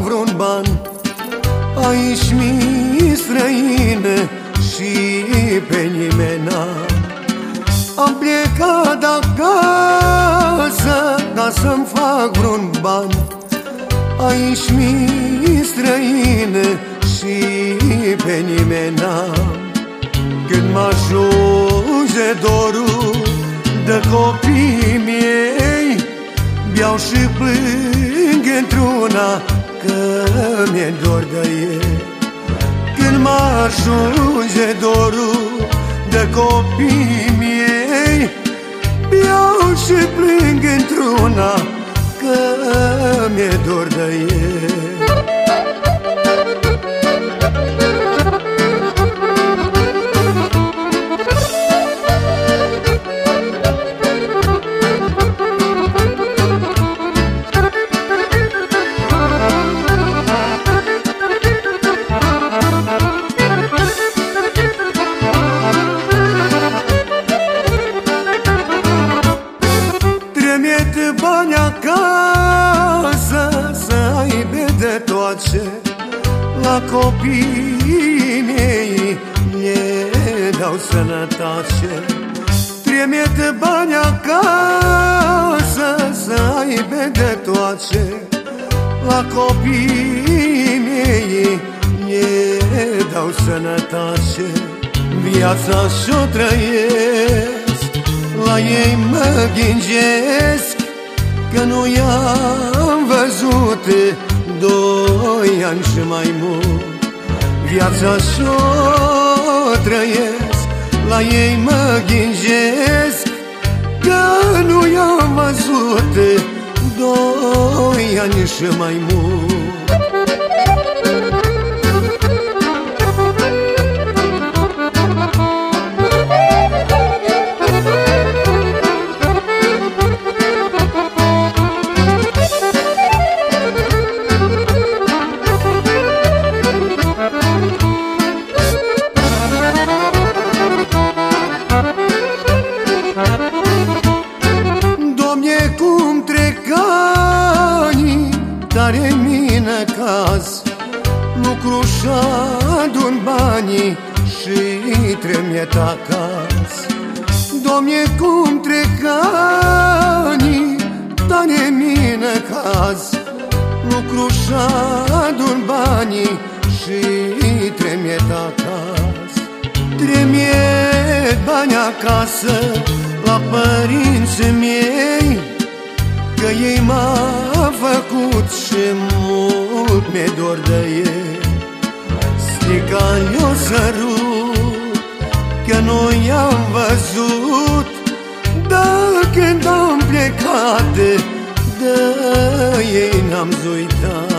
vreun ban. Aici mi străine și pe nimeni n-am. Am plecat acasă ca să-mi fac vreun ban. Aici mi străine și pe nimeni n-am. Când m-ajunge dorul de copiii miei, beau și plâng într-una că mi-e dor de ei. Când m-ajunge dorul de copiii miei, beau și plâng într-una că mi-e dor de ei. Trimite bani acasă să aibă de toate. La copiii mei ne dau sănătate. Trimite bani acasă să aibă de toate. La copiii mei ne dau sănătate. Viața și-o trăiesc, la ei mă ghingesc, că nu i-am văzut 2 ani și mai mult. Viața și-o trăiesc, la ei mă ghingesc, că nu i-am văzut 2 ani și mai mult. Doamne, cum trec ani, tare mine caz, lucru și-adun banii și trămiet acasă. Doamne, cum trec ani, tare mine caz, lucru și-adun banii și trămiet acasă. Trămiet bani acasă la părinții mei, că ei m-au făcut și mult mi-e dor de ei. Stica-i-o sărut, că nu i-am văzut, dar când am plecat de ei n-am uitat.